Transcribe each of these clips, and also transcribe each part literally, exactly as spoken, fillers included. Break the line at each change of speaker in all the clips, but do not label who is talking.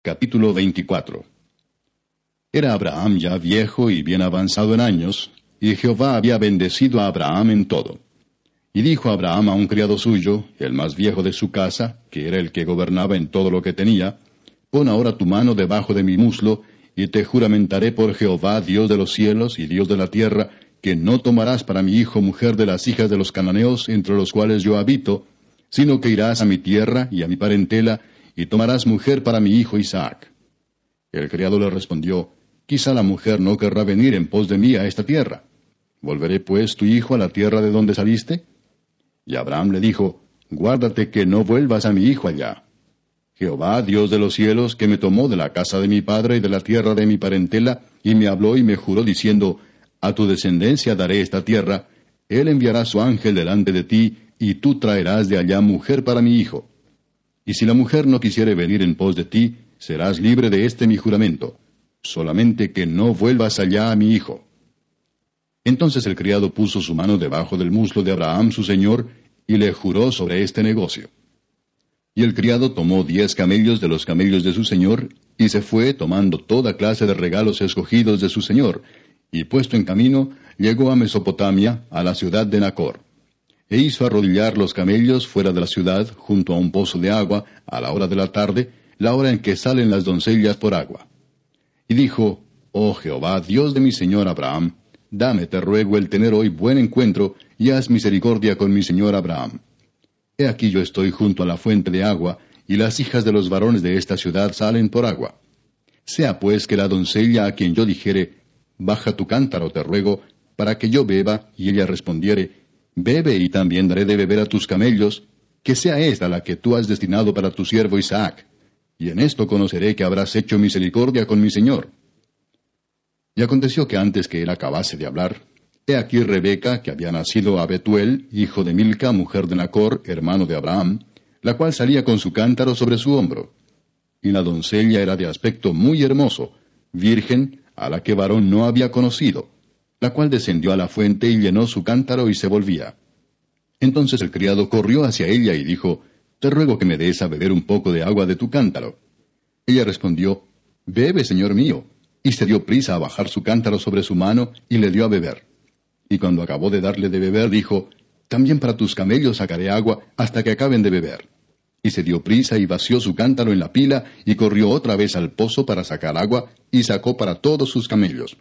Capítulo veinticuatro. Era Abraham ya viejo y bien avanzado en años, y Jehová había bendecido a Abraham en todo. Y dijo Abraham a un criado suyo, el más viejo de su casa, que era el que gobernaba en todo lo que tenía: Pon ahora tu mano debajo de mi muslo, y te juramentaré por Jehová, Dios de los cielos y Dios de la tierra, que no tomarás para mi hijo mujer de las hijas de los cananeos entre los cuales yo habito, sino que irás a mi tierra y a mi parentela, y tomarás mujer para mi hijo Isaac. El criado le respondió: Quizá la mujer no querrá venir en pos de mí a esta tierra. ¿Volveré pues tu hijo a la tierra de donde saliste? Y Abraham le dijo: Guárdate que no vuelvas a mi hijo allá. Jehová, Dios de los cielos, que me tomó de la casa de mi padre y de la tierra de mi parentela, y me habló y me juró diciendo: A tu descendencia daré esta tierra, él enviará su ángel delante de ti, y tú traerás de allá mujer para mi hijo. Y si la mujer no quisiere venir en pos de ti, serás libre de este mi juramento, solamente que no vuelvas allá a mi hijo. Entonces el criado puso su mano debajo del muslo de Abraham su señor, y le juró sobre este negocio. Y el criado tomó diez camellos de los camellos de su señor, y se fue tomando toda clase de regalos escogidos de su señor, y puesto en camino, llegó a Mesopotamia, a la ciudad de Nacor. E hizo arrodillar los camellos fuera de la ciudad, junto a un pozo de agua, a la hora de la tarde, la hora en que salen las doncellas por agua. Y dijo: Oh Jehová, Dios de mi señor Abraham, dame, te ruego, el tener hoy buen encuentro, y haz misericordia con mi señor Abraham. He aquí yo estoy junto a la fuente de agua, y las hijas de los varones de esta ciudad salen por agua. Sea pues que la doncella a quien yo dijere: Baja tu cántaro, te ruego, para que yo beba, y ella respondiere: Bebe, y también daré de beber a tus camellos, que sea esta la que tú has destinado para tu siervo Isaac. Y en esto conoceré que habrás hecho misericordia con mi señor. Y aconteció que antes que él acabase de hablar, he aquí Rebeca, que había nacido a Betuel, hijo de Milca, mujer de Nacor, hermano de Abraham, la cual salía con su cántaro sobre su hombro. Y la doncella era de aspecto muy hermoso, virgen, a la que varón no había conocido, la cual descendió a la fuente y llenó su cántaro y se volvía. Entonces el criado corrió hacia ella y dijo: Te ruego que me des a beber un poco de agua de tu cántaro. Ella respondió: Bebe, señor mío. Y se dio prisa a bajar su cántaro sobre su mano, y le dio a beber. Y cuando acabó de darle de beber, dijo: También para tus camellos sacaré agua, hasta que acaben de beber. Y se dio prisa y vació su cántaro en la pila, y corrió otra vez al pozo para sacar agua, y sacó para todos sus camellos.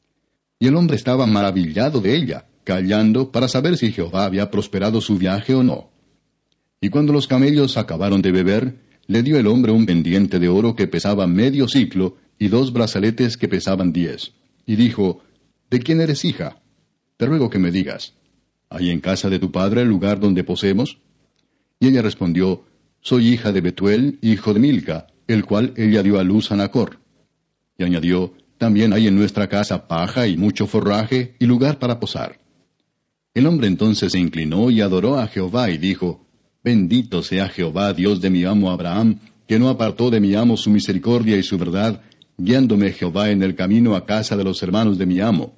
Y el hombre estaba maravillado de ella, callando, para saber si Jehová había prosperado su viaje o no. Y cuando los camellos acabaron de beber, le dio el hombre un pendiente de oro que pesaba medio siclo, y dos brazaletes que pesaban diez. Y dijo: ¿De quién eres hija? Te ruego que me digas: ¿hay en casa de tu padre el lugar donde posemos? Y ella respondió: Soy hija de Betuel, hijo de Milca, el cual ella dio a luz a Nacor. Y añadió: También hay en nuestra casa paja y mucho forraje, y lugar para posar. El hombre entonces se inclinó y adoró a Jehová, y dijo: Bendito sea Jehová, Dios de mi amo Abraham, que no apartó de mi amo su misericordia y su verdad, guiándome Jehová en el camino a casa de los hermanos de mi amo.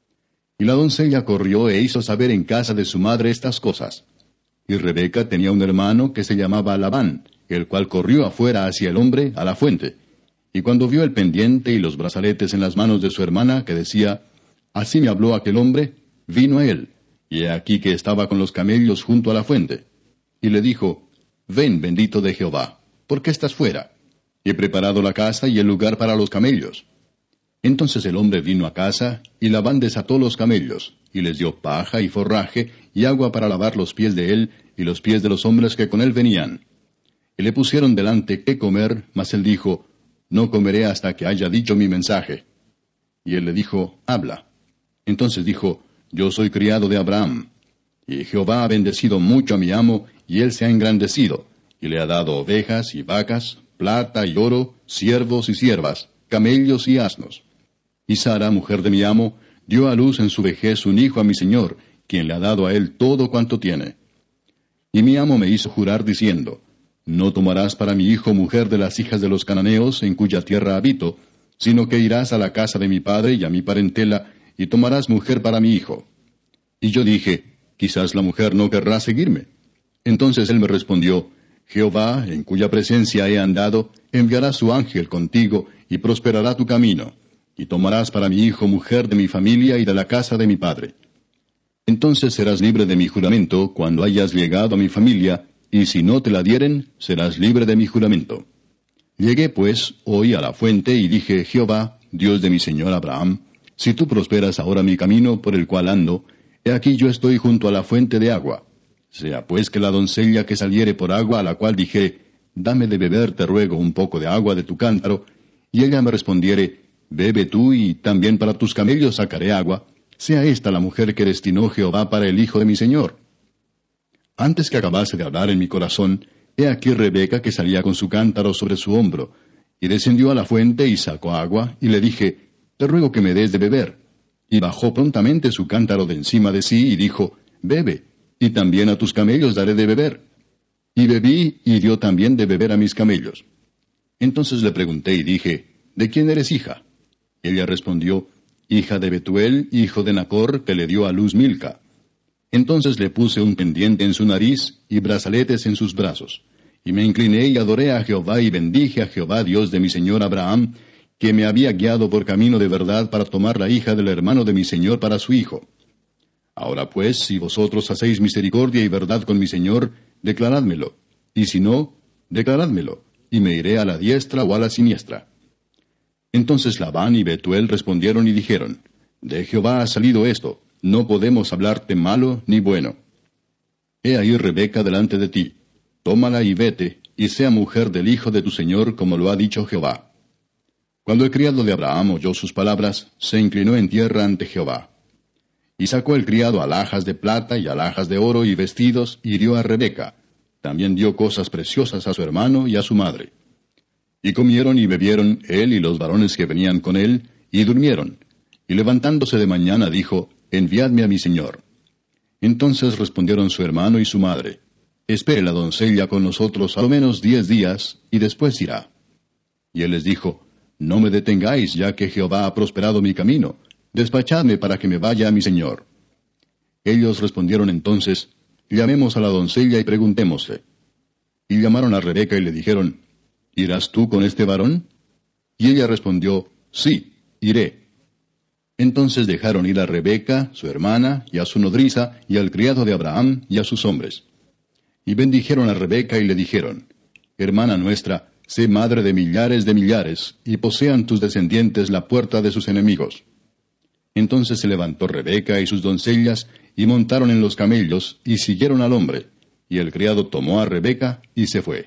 Y la doncella corrió e hizo saber en casa de su madre estas cosas. Y Rebeca tenía un hermano que se llamaba Labán, el cual corrió afuera hacia el hombre a la fuente. Y cuando vio el pendiente y los brazaletes en las manos de su hermana, que decía: Así me habló aquel hombre, vino a él, y he aquí que estaba con los camellos junto a la fuente. Y le dijo: Ven, bendito de Jehová, ¿por qué estás fuera? He preparado la casa y el lugar para los camellos. Entonces el hombre vino a casa, y Labán desató los camellos, y les dio paja y forraje, y agua para lavar los pies de él, y los pies de los hombres que con él venían. Y le pusieron delante qué comer, mas él dijo: No comeré hasta que haya dicho mi mensaje. Y él le dijo: Habla. Entonces dijo: Yo soy criado de Abraham. Y Jehová ha bendecido mucho a mi amo, y él se ha engrandecido, y le ha dado ovejas y vacas, plata y oro, siervos y siervas, camellos y asnos. Y Sara, mujer de mi amo, dio a luz en su vejez un hijo a mi señor, quien le ha dado a él todo cuanto tiene. Y mi amo me hizo jurar diciendo: No tomarás para mi hijo mujer de las hijas de los cananeos, en cuya tierra habito, sino que irás a la casa de mi padre y a mi parentela, y tomarás mujer para mi hijo. Y yo dije: Quizás la mujer no querrá seguirme. Entonces él me respondió: Jehová, en cuya presencia he andado, enviará su ángel contigo, y prosperará tu camino, y tomarás para mi hijo mujer de mi familia y de la casa de mi padre. Entonces serás libre de mi juramento cuando hayas llegado a mi familia, y si no te la dieren, serás libre de mi juramento. Llegué pues hoy a la fuente y dije, Jehová, Dios de mi señor Abraham, si tú prosperas ahora mi camino por el cual ando, he aquí yo estoy junto a la fuente de agua. Sea pues que la doncella que saliere por agua, a la cual dije, dame de beber, te ruego, un poco de agua de tu cántaro, y ella me respondiere, bebe tú, y también para tus camellos sacaré agua, sea esta la mujer que destinó Jehová para el hijo de mi señor. Antes que acabase de hablar en mi corazón, he aquí Rebeca que salía con su cántaro sobre su hombro, y descendió a la fuente y sacó agua, y le dije, te ruego que me des de beber. Y bajó prontamente su cántaro de encima de sí, y dijo, bebe, y también a tus camellos daré de beber. Y bebí, y dio también de beber a mis camellos. Entonces le pregunté y dije, ¿de quién eres hija? Ella respondió, hija de Betuel, hijo de Nacor, que le dio a luz Milca. Entonces le puse un pendiente en su nariz y brazaletes en sus brazos. Y me incliné y adoré a Jehová y bendije a Jehová, Dios de mi señor Abraham, que me había guiado por camino de verdad para tomar la hija del hermano de mi señor para su hijo. Ahora pues, si vosotros hacéis misericordia y verdad con mi señor, declarádmelo, y si no, declarádmelo, y me iré a la diestra o a la siniestra. Entonces Labán y Betuel respondieron y dijeron, de Jehová ha salido esto, no podemos hablarte malo ni bueno. He ahí Rebeca delante de ti, tómala y vete, y sea mujer del hijo de tu señor, como lo ha dicho Jehová. Cuando el criado de Abraham oyó sus palabras, se inclinó en tierra ante Jehová. Y sacó el criado alhajas de plata y alhajas de oro y vestidos, y dio a Rebeca. También dio cosas preciosas a su hermano y a su madre. Y comieron y bebieron él y los varones que venían con él, y durmieron. Y levantándose de mañana dijo, enviadme a mi señor. Entonces respondieron su hermano y su madre, espere la doncella con nosotros a lo menos diez días, y después irá. Y él les dijo, no me detengáis, ya que Jehová ha prosperado mi camino. Despachadme para que me vaya a mi señor. Ellos respondieron entonces, llamemos a la doncella y preguntémosle. Y llamaron a Rebeca y le dijeron, ¿irás tú con este varón? Y ella respondió, sí, iré. Entonces dejaron ir a Rebeca, su hermana, y a su nodriza, y al criado de Abraham, y a sus hombres. Y bendijeron a Rebeca y le dijeron, hermana nuestra, sé madre de millares de millares, y posean tus descendientes la puerta de sus enemigos. Entonces se levantó Rebeca y sus doncellas, y montaron en los camellos, y siguieron al hombre. Y el criado tomó a Rebeca, y se fue.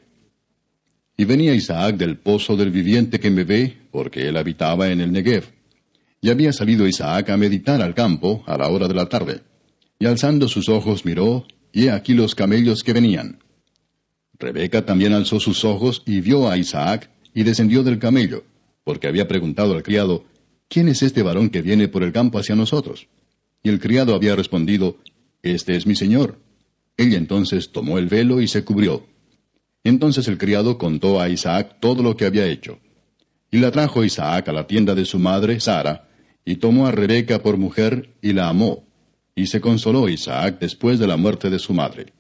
Y venía Isaac del pozo del viviente que me ve, porque él habitaba en el Negev. Y había salido Isaac a meditar al campo, a la hora de la tarde. Y alzando sus ojos miró, y he aquí los camellos que venían. Rebeca también alzó sus ojos, y vio a Isaac, y descendió del camello, porque había preguntado al criado, ¿quién es este varón que viene por el campo hacia nosotros? Y el criado había respondido, este es mi señor. Ella entonces tomó el velo y se cubrió. Entonces el criado contó a Isaac todo lo que había hecho. Y la trajo Isaac a la tienda de su madre, Sara, y tomó a Rebeca por mujer, y la amó. Y se consoló Isaac después de la muerte de su madre.